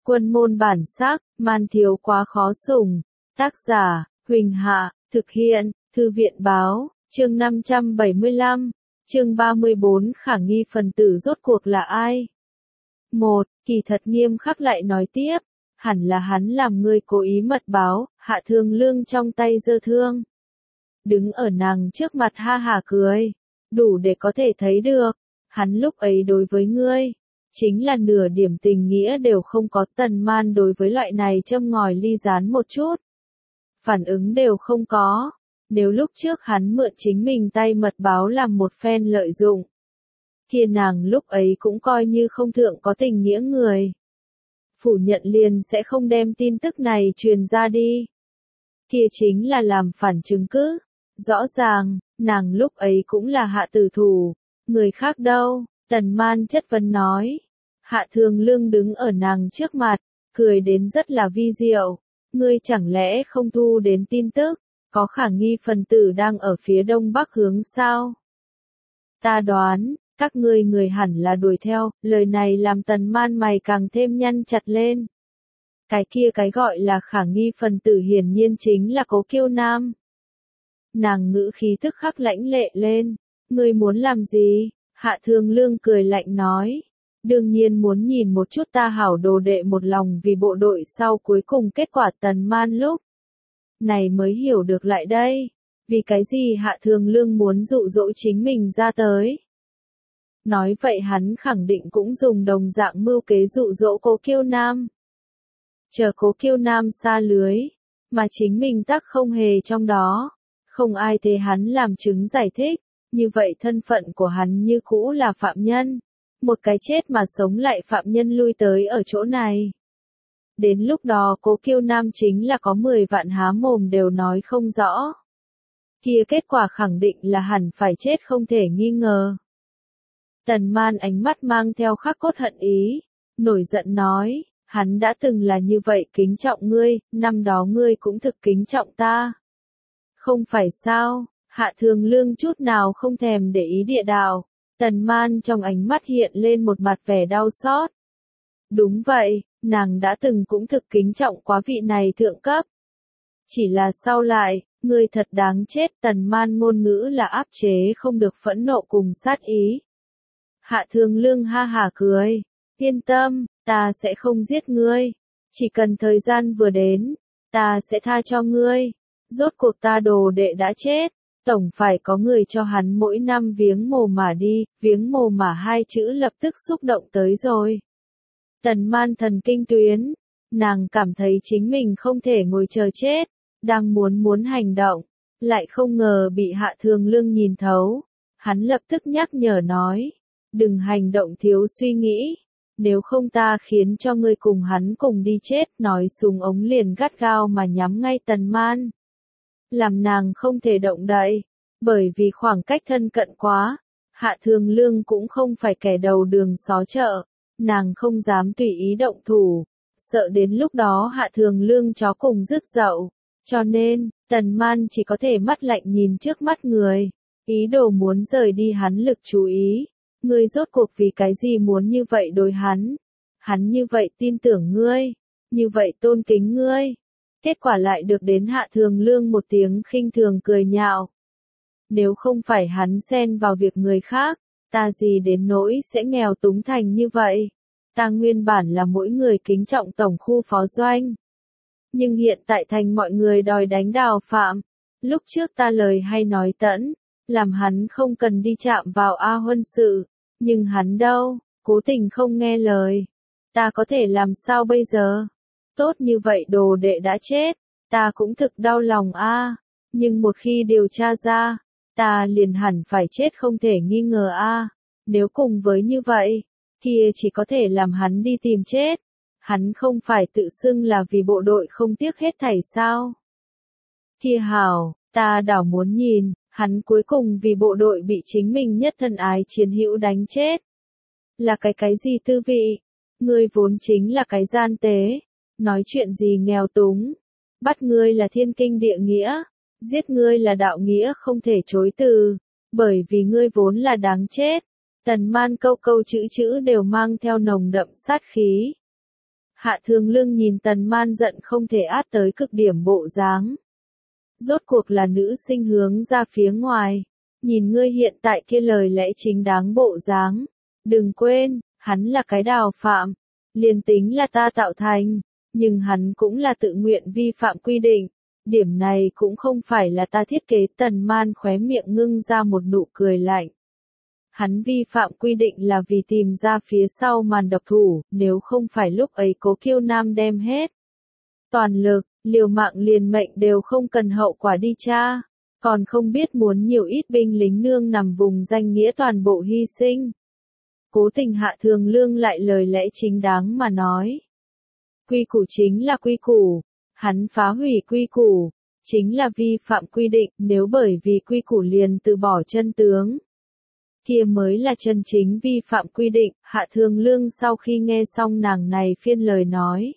Quân môn bản sắc, man thiếu quá khó sủng. Tác giả, Huỳnh Hạ, thực hiện, Thư viện báo, chương 575, chương 34 khả nghi phần tử rốt cuộc là ai? 1. Kỳ thật nghiêm khắc lại nói tiếp, hẳn là hắn làm người cố ý mật báo, Hạ Thường Lương trong tay giơ thương. Đứng ở nàng trước mặt ha hả cười, đủ để có thể thấy được, hắn lúc ấy đối với ngươi, chính là nửa điểm tình nghĩa đều không có. Tần Man đối với loại này châm ngòi ly gián một chút phản ứng đều không có. Nếu lúc trước hắn mượn chính mình tay mật báo làm một phen lợi dụng, kia nàng lúc ấy cũng coi như không thượng có tình nghĩa người. Phủ nhận liền sẽ không đem tin tức này truyền ra đi. Kia chính là làm phản chứng cứ. Rõ ràng, nàng lúc ấy cũng là hạ tử thủ. Người khác đâu? Tần Man chất vấn nói. Hạ Thường Lương đứng ở nàng trước mặt, cười đến rất là vi diệu. Ngươi chẳng lẽ không thu đến tin tức, có khả nghi phần tử đang ở phía đông bắc hướng sao? Ta đoán, các ngươi người hẳn là đuổi theo. Lời này làm Tần Man mày càng thêm nhăn chặt lên. Cái gọi là khả nghi phần tử hiển nhiên chính là Cố Kiêu Nam. Nàng ngữ khí tức khắc lãnh lệ lên. Ngươi muốn làm gì? Hạ Thường Lương cười lạnh nói. Đương nhiên muốn nhìn một chút ta hảo đồ đệ một lòng vì bộ đội sau cuối cùng kết quả. Tần Man lúc này mới hiểu được lại đây. Vì cái gì Hạ Thường Lương muốn dụ dỗ chính mình ra tới. Nói vậy hắn khẳng định cũng dùng đồng dạng mưu kế dụ dỗ Cố Kiêu Nam. Chờ Cố Kiêu Nam xa lưới, mà chính mình tắc không hề trong đó. Không ai thế hắn làm chứng giải thích, như vậy thân phận của hắn như cũ là phạm nhân. Một cái chết mà sống lại phạm nhân lui tới ở chỗ này. Đến lúc đó Cố Kiêu Nam chính là có 10 vạn há mồm đều nói không rõ. Kia kết quả khẳng định là hẳn phải chết không thể nghi ngờ. Tần Man ánh mắt mang theo khắc cốt hận ý, nổi giận nói, hắn đã từng là như vậy kính trọng ngươi, năm đó ngươi cũng thực kính trọng ta. Không phải sao? Hạ Thường Lương chút nào không thèm để ý địa đạo. Tần Man trong ánh mắt hiện lên một mặt vẻ đau xót. Đúng vậy, nàng đã từng cũng thực kính trọng quá vị này thượng cấp. Chỉ là sau lại, ngươi thật đáng chết. Tần Man ngôn ngữ là áp chế không được phẫn nộ cùng sát ý. Hạ Thường Lương ha hả cười. Yên tâm, ta sẽ không giết ngươi. Chỉ cần thời gian vừa đến, ta sẽ tha cho ngươi. Rốt cuộc ta đồ đệ đã chết. Tổng phải có người cho hắn mỗi năm viếng mồ mả đi. Viếng mồ mả hai chữ lập tức xúc động tới rồi. Tần Man thần kinh tuyến. Nàng cảm thấy chính mình không thể ngồi chờ chết. Đang muốn hành động. Lại không ngờ bị Hạ Thường Lương nhìn thấu. Hắn lập tức nhắc nhở nói. Đừng hành động thiếu suy nghĩ. Nếu không ta khiến cho ngươi cùng hắn cùng đi chết. Nói súng ống liền gắt gao mà nhắm ngay Tần Man. Làm nàng không thể động đậy. Bởi vì khoảng cách thân cận quá. Hạ Thường Lương cũng không phải kẻ đầu đường xó chợ. Nàng không dám tùy ý động thủ. Sợ đến lúc đó Hạ Thường Lương chó cùng rứt dậu. Cho nên, Tần Man chỉ có thể mắt lạnh nhìn trước mắt người. Ý đồ muốn rời đi hắn lực chú ý. Ngươi rốt cuộc vì cái gì muốn như vậy đối hắn? Hắn như vậy tin tưởng ngươi. Như vậy tôn kính ngươi. Kết quả lại được đến Hạ Thường Lương một tiếng khinh thường cười nhạo. Nếu không phải hắn xen vào việc người khác, ta gì đến nỗi sẽ nghèo túng thành như vậy. Ta nguyên bản là mỗi người kính trọng tổng khu phó doanh. Nhưng hiện tại thành mọi người đòi đánh Đào Phạm. Lúc trước ta lời hay nói tẫn, làm hắn không cần đi chạm vào A Huân sự. Nhưng hắn đâu, cố tình không nghe lời. Ta có thể làm sao bây giờ? Tốt như vậy đồ đệ đã chết, ta cũng thực đau lòng a. Nhưng một khi điều tra ra, ta liền hẳn phải chết không thể nghi ngờ a. Nếu cùng với như vậy, kia chỉ có thể làm hắn đi tìm chết. Hắn không phải tự xưng là vì bộ đội không tiếc hết thảy sao? Kia hảo, ta đảo muốn nhìn, hắn cuối cùng vì bộ đội bị chính mình nhất thân ái chiến hữu đánh chết. Là cái gì tư vị? Ngươi vốn chính là cái gian tế. Nói chuyện gì nghèo túng. Bắt ngươi là thiên kinh địa nghĩa. Giết ngươi là đạo nghĩa không thể chối từ. Bởi vì ngươi vốn là đáng chết. Tần Man câu câu chữ chữ đều mang theo nồng đậm sát khí. Hạ Thường Lương nhìn Tần Man giận không thể át tới cực điểm bộ dáng. Rốt cuộc là nữ sinh hướng ra phía ngoài. Nhìn ngươi hiện tại kia lời lẽ chính đáng bộ dáng. Đừng quên, hắn là cái Đào Phạm. Liền tính là ta tạo thành, nhưng hắn cũng là tự nguyện vi phạm quy định. Điểm này cũng không phải là ta thiết kế. Tần Man khóe miệng ngưng ra một nụ cười lạnh. Hắn vi phạm quy định là vì tìm ra phía sau màn độc thủ, nếu không phải lúc ấy Cố Kiêu Nam đem hết toàn lực, liều mạng liền mệnh đều không cần hậu quả đi tra, còn không biết muốn nhiều ít binh lính nương nằm vùng danh nghĩa toàn bộ hy sinh. Cố Tình Hạ Thường Lương lại lời lẽ chính đáng mà nói. Quy củ chính là quy củ, hắn phá hủy quy củ, chính là vi phạm quy định, nếu bởi vì quy củ liền từ bỏ chân tướng. Kia mới là chân chính vi phạm quy định. Hạ Thường Lương sau khi nghe xong nàng này phiên lời nói.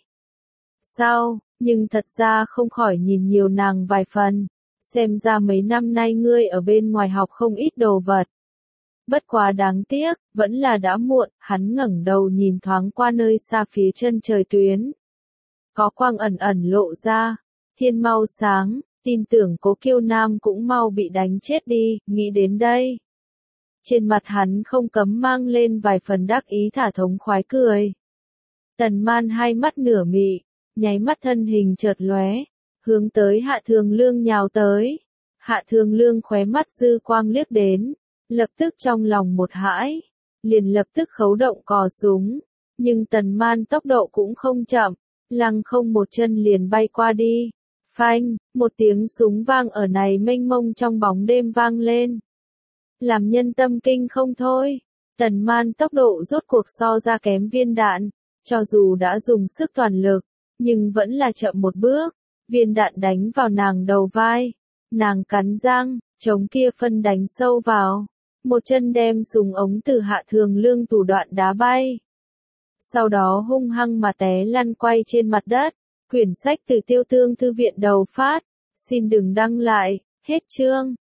Sao, nhưng thật ra không khỏi nhìn nhiều nàng vài phần. Xem ra mấy năm nay ngươi ở bên ngoài học không ít đồ vật. Bất quá đáng tiếc, vẫn là đã muộn. Hắn ngẩng đầu nhìn thoáng qua nơi xa phía chân trời tuyến. Có quang ẩn ẩn lộ ra. Thiên mau sáng, tin tưởng Cố Kiêu Nam cũng mau bị đánh chết đi. Nghĩ đến đây, trên mặt hắn không cấm mang lên vài phần đắc ý thả thống khoái cười. Tần Man hai mắt nửa mị, nháy mắt thân hình chợt lóe, hướng tới Hạ Thường Lương nhào tới. Hạ Thường Lương khóe mắt dư quang liếc đến, lập tức trong lòng một hãi, liền lập tức khấu động cò súng, nhưng Tần Man tốc độ cũng không chậm, lăng không một chân liền bay qua đi. Phanh, một tiếng súng vang ở này mênh mông trong bóng đêm vang lên. Làm nhân tâm kinh không thôi. Tần Man tốc độ rốt cuộc so ra kém viên đạn, cho dù đã dùng sức toàn lực, nhưng vẫn là chậm một bước. Viên đạn đánh vào nàng đầu vai, nàng cắn răng, chống kia phân đánh sâu vào, một chân đem súng ống từ Hạ Thường Lương tủ đoạn đá bay. Sau đó hung hăng mà té lăn quay trên mặt đất. Quyển sách từ Tiêu Tương Thư viện đầu phát. Xin đừng đăng lại, hết chương.